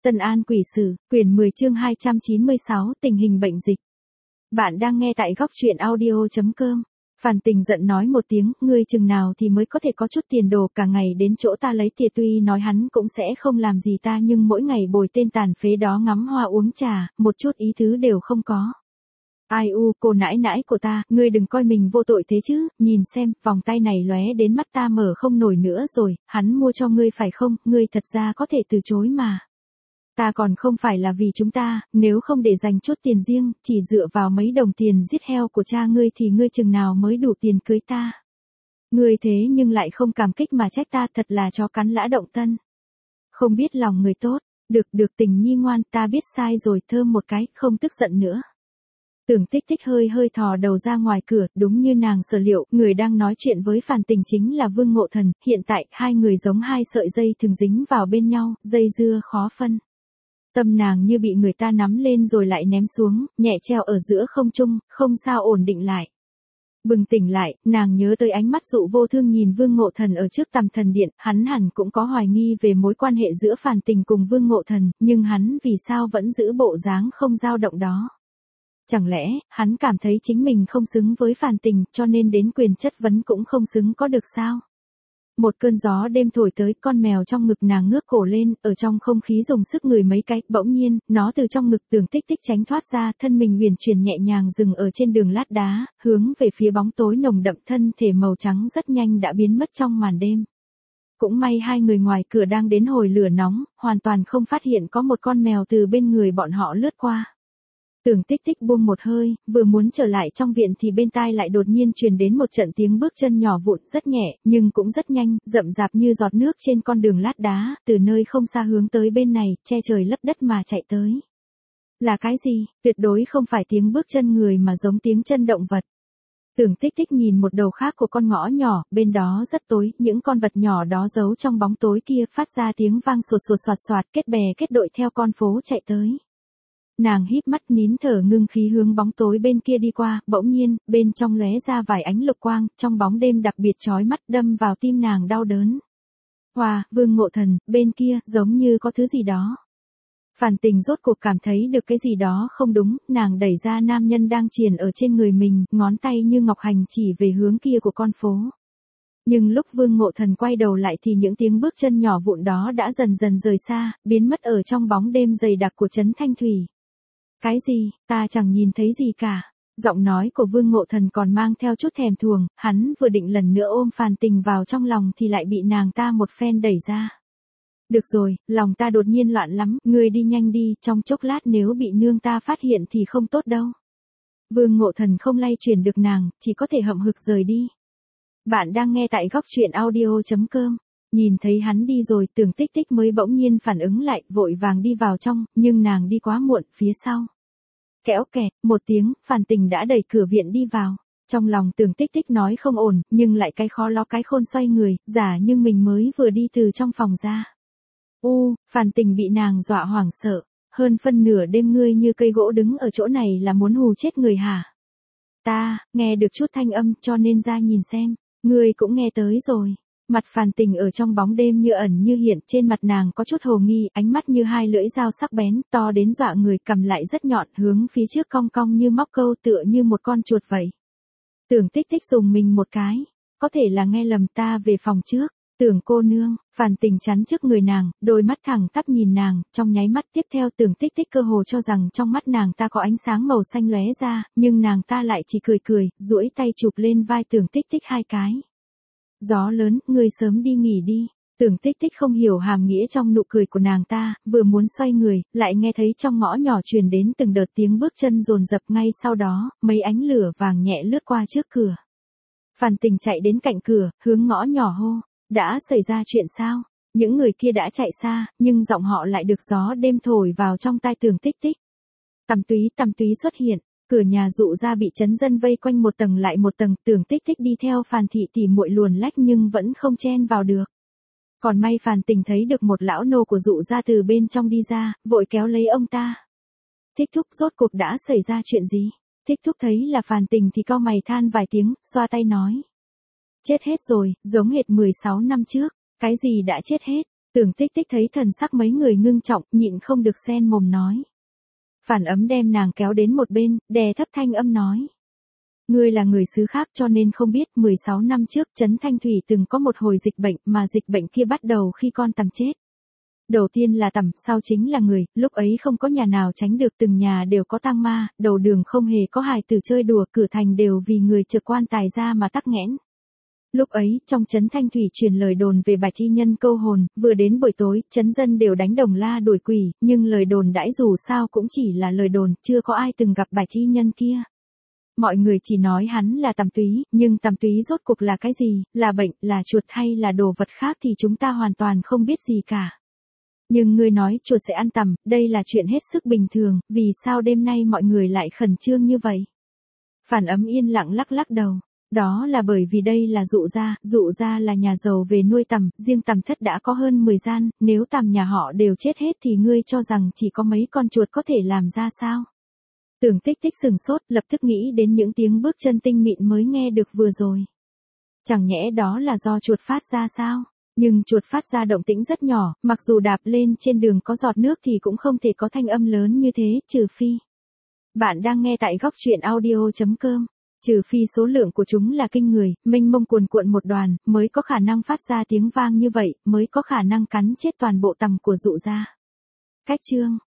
Tân An Quỷ Sử, quyển 10 chương 296, tình hình bệnh dịch. Bạn đang nghe tại góc truyện audio.com. Phàn Tình giận nói một tiếng, ngươi chừng nào thì mới có thể có chút tiền đồ, cả ngày đến chỗ ta lấy tiền, tuy nói hắn cũng sẽ không làm gì ta nhưng mỗi ngày bồi tên tàn phế đó ngắm hoa uống trà, một chút ý tứ đều không có. Ai u, cô nãi nãi của ta, ngươi đừng coi mình vô tội thế chứ, nhìn xem, vòng tay này lóe đến mắt ta mở không nổi nữa rồi, hắn mua cho ngươi phải không, ngươi thật ra có thể từ chối mà. Ta còn không phải là vì chúng ta, nếu không để dành chút tiền riêng, chỉ dựa vào mấy đồng tiền giết heo của cha ngươi thì ngươi chừng nào mới đủ tiền cưới ta. Ngươi thế nhưng lại không cảm kích mà trách ta, thật là chó cắn lã động tân. Không biết lòng người tốt, được Tình nhi ngoan, ta biết sai rồi, thơm một cái, không tức giận nữa. Tưởng Tích Tích hơi thò đầu ra ngoài cửa, đúng như nàng sở liệu, người đang nói chuyện với Phàn Tình chính là Vương Ngộ Thần, hiện tại hai người giống hai sợi dây thường dính vào bên nhau, dây dưa khó phân. Tâm nàng như bị người ta nắm lên rồi lại ném xuống, nhẹ treo ở giữa không trung, không sao ổn định lại. Bừng tỉnh lại, nàng nhớ tới ánh mắt dụ vô thương nhìn Vương Ngộ Thần ở trước Tầm Thần Điện, hắn hẳn cũng có hoài nghi về mối quan hệ giữa Phàn Tình cùng Vương Ngộ Thần, nhưng hắn vì sao vẫn giữ bộ dáng không dao động đó. Chẳng lẽ, hắn cảm thấy chính mình không xứng với Phàn Tình, cho nên đến quyền chất vấn cũng không xứng có được sao? Một cơn gió đêm thổi tới, con mèo trong ngực nàng ngước cổ lên, ở trong không khí dùng sức ngửi mấy cái, bỗng nhiên, nó từ trong ngực Tưởng Tích Tích tránh thoát ra, thân mình huyền chuyển nhẹ nhàng dừng ở trên đường lát đá, hướng về phía bóng tối nồng đậm, thân thể màu trắng rất nhanh đã biến mất trong màn đêm. Cũng may hai người ngoài cửa đang đến hồi lửa nóng, hoàn toàn không phát hiện có một con mèo từ bên người bọn họ lướt qua. Tưởng Tích Tích buông một hơi, vừa muốn trở lại trong viện thì bên tai lại đột nhiên truyền đến một trận tiếng bước chân nhỏ vụn, rất nhẹ, nhưng cũng rất nhanh, rậm rạp như giọt nước trên con đường lát đá, từ nơi không xa hướng tới bên này, che trời lấp đất mà chạy tới. Là cái gì? Tuyệt đối không phải tiếng bước chân người mà giống tiếng chân động vật. Tưởng Tích Tích nhìn một đầu khác của con ngõ nhỏ, bên đó rất tối, những con vật nhỏ đó giấu trong bóng tối kia phát ra tiếng vang sột sột soạt soạt, kết bè kết đội theo con phố chạy tới. Nàng híp mắt nín thở ngưng khí hướng bóng tối bên kia đi qua, bỗng nhiên, bên trong lóe ra vài ánh lục quang, trong bóng đêm đặc biệt chói mắt đâm vào tim nàng đau đớn. Vương Ngộ Thần, bên kia, giống như có thứ gì đó. Phàn Tình rốt cuộc cảm thấy được cái gì đó không đúng, nàng đẩy ra nam nhân đang triền ở trên người mình, ngón tay như ngọc hành chỉ về hướng kia của con phố. Nhưng lúc Vương Ngộ Thần quay đầu lại thì những tiếng bước chân nhỏ vụn đó đã dần dần rời xa, biến mất ở trong bóng đêm dày đặc của trấn Thanh Thủy. Cái gì, ta chẳng nhìn thấy gì cả. Giọng nói của Vương Ngộ Thần còn mang theo chút thèm thuồng, hắn vừa định lần nữa ôm Phàn Tình vào trong lòng thì lại bị nàng ta một phen đẩy ra. Được rồi, lòng ta đột nhiên loạn lắm, ngươi đi nhanh đi, trong chốc lát nếu bị nương ta phát hiện thì không tốt đâu. Vương Ngộ Thần không lay chuyển được nàng, chỉ có thể hậm hực rời đi. Bạn đang nghe tại góc truyện audio.com. Nhìn thấy hắn đi rồi, Tưởng Tích Tích mới bỗng nhiên phản ứng lại, vội vàng đi vào trong, nhưng nàng đi quá muộn, phía sau. Kéo kẹt, một tiếng, Phàn Tình đã đẩy cửa viện đi vào. Trong lòng Tưởng Tích Tích nói không ổn, nhưng lại cái khó lo cái khôn xoay người, giả nhưng mình mới vừa đi từ trong phòng ra. Phàn Tình bị nàng dọa hoảng sợ. Hơn phân nửa đêm ngươi như cây gỗ đứng ở chỗ này là muốn hù chết người hả? Ta, nghe được chút thanh âm cho nên ra nhìn xem, ngươi cũng nghe tới rồi. Mặt Phàn Tình ở trong bóng đêm như ẩn như hiện, trên mặt nàng có chút hồ nghi, ánh mắt như hai lưỡi dao sắc bén, to đến dọa người, cầm lại rất nhọn, hướng phía trước cong cong như móc câu, tựa như một con chuột vậy. Tưởng Tích Tích dùng mình một cái, có thể là nghe lầm, ta về phòng trước. Tưởng cô nương, Phàn Tình chắn trước người nàng, đôi mắt thẳng tắp nhìn nàng, trong nháy mắt tiếp theo Tưởng Tích Tích cơ hồ cho rằng trong mắt nàng ta có ánh sáng màu xanh lóe ra, nhưng nàng ta lại chỉ cười, duỗi tay chụp lên vai Tưởng Tích Tích hai cái. Gió lớn, ngươi sớm đi nghỉ đi. Tưởng Tích Tích không hiểu hàm nghĩa trong nụ cười của nàng ta, vừa muốn xoay người, lại nghe thấy trong ngõ nhỏ truyền đến từng đợt tiếng bước chân dồn dập, ngay sau đó, mấy ánh lửa vàng nhẹ lướt qua trước cửa. Phàn Tình chạy đến cạnh cửa, hướng ngõ nhỏ hô, đã xảy ra chuyện sao? Những người kia đã chạy xa, nhưng giọng họ lại được gió đêm thổi vào trong tai Tưởng Tích Tích. Tầm túy xuất hiện. Cửa nhà dụ ra bị trấn dân vây quanh một tầng lại một tầng, Tưởng Tích Tích đi theo Phàn thị tỉ muội luồn lách nhưng vẫn không chen vào được. Còn may Phàn Tình thấy được một lão nô của dụ ra từ bên trong đi ra, vội kéo lấy ông ta. Thích thúc, rốt cuộc đã xảy ra chuyện gì? Thích thúc thấy là Phàn Tình thì cau mày than vài tiếng, xoa tay nói. Chết hết rồi, giống hệt 16 năm trước. Cái gì đã chết hết? Tưởng Tích Tích thấy thần sắc mấy người ngưng trọng, nhịn không được xen mồm nói. Phản Ấm đem nàng kéo đến một bên, đè thấp thanh âm nói. Ngươi là người xứ khác cho nên không biết 16 năm trước Trấn Thanh Thủy từng có một hồi dịch bệnh mà dịch bệnh kia bắt đầu khi con tằm chết. Đầu tiên là tằm, sau chính là người, lúc ấy không có nhà nào tránh được, từng nhà đều có tang ma, đầu đường không hề có hài tử chơi đùa, cửa thành đều vì người trực quan tài ra mà tắc nghẽn. Lúc ấy, trong Trấn Thanh Thủy truyền lời đồn về Bạch thi nhân câu hồn, vừa đến buổi tối, trấn dân đều đánh đồng la đuổi quỷ, nhưng lời đồn đãi dù sao cũng chỉ là lời đồn, chưa có ai từng gặp Bạch thi nhân kia. Mọi người chỉ nói hắn là tằm túy, nhưng tằm túy rốt cuộc là cái gì, là bệnh, là chuột hay là đồ vật khác thì chúng ta hoàn toàn không biết gì cả. Nhưng ngươi nói chuột sẽ ăn tằm, đây là chuyện hết sức bình thường, vì sao đêm nay mọi người lại khẩn trương như vậy? Phản Ấm yên lặng lắc lắc đầu. Đó là bởi vì đây là dụ gia là nhà giàu về nuôi tằm, riêng tằm thất đã có hơn 10 gian, nếu tằm nhà họ đều chết hết thì ngươi cho rằng chỉ có mấy con chuột có thể làm ra sao? Tưởng Tích Tích sừng sốt, lập tức nghĩ đến những tiếng bước chân tinh mịn mới nghe được vừa rồi. Chẳng nhẽ đó là do chuột phát ra sao? Nhưng chuột phát ra động tĩnh rất nhỏ, mặc dù đạp lên trên đường có giọt nước thì cũng không thể có thanh âm lớn như thế, trừ phi. Bạn đang nghe tại góc truyện audio.com. Trừ phi số lượng của chúng là kinh người, mênh mông cuồn cuộn một đoàn, mới có khả năng phát ra tiếng vang như vậy, mới có khả năng cắn chết toàn bộ tằm của dụ gia. Cách chương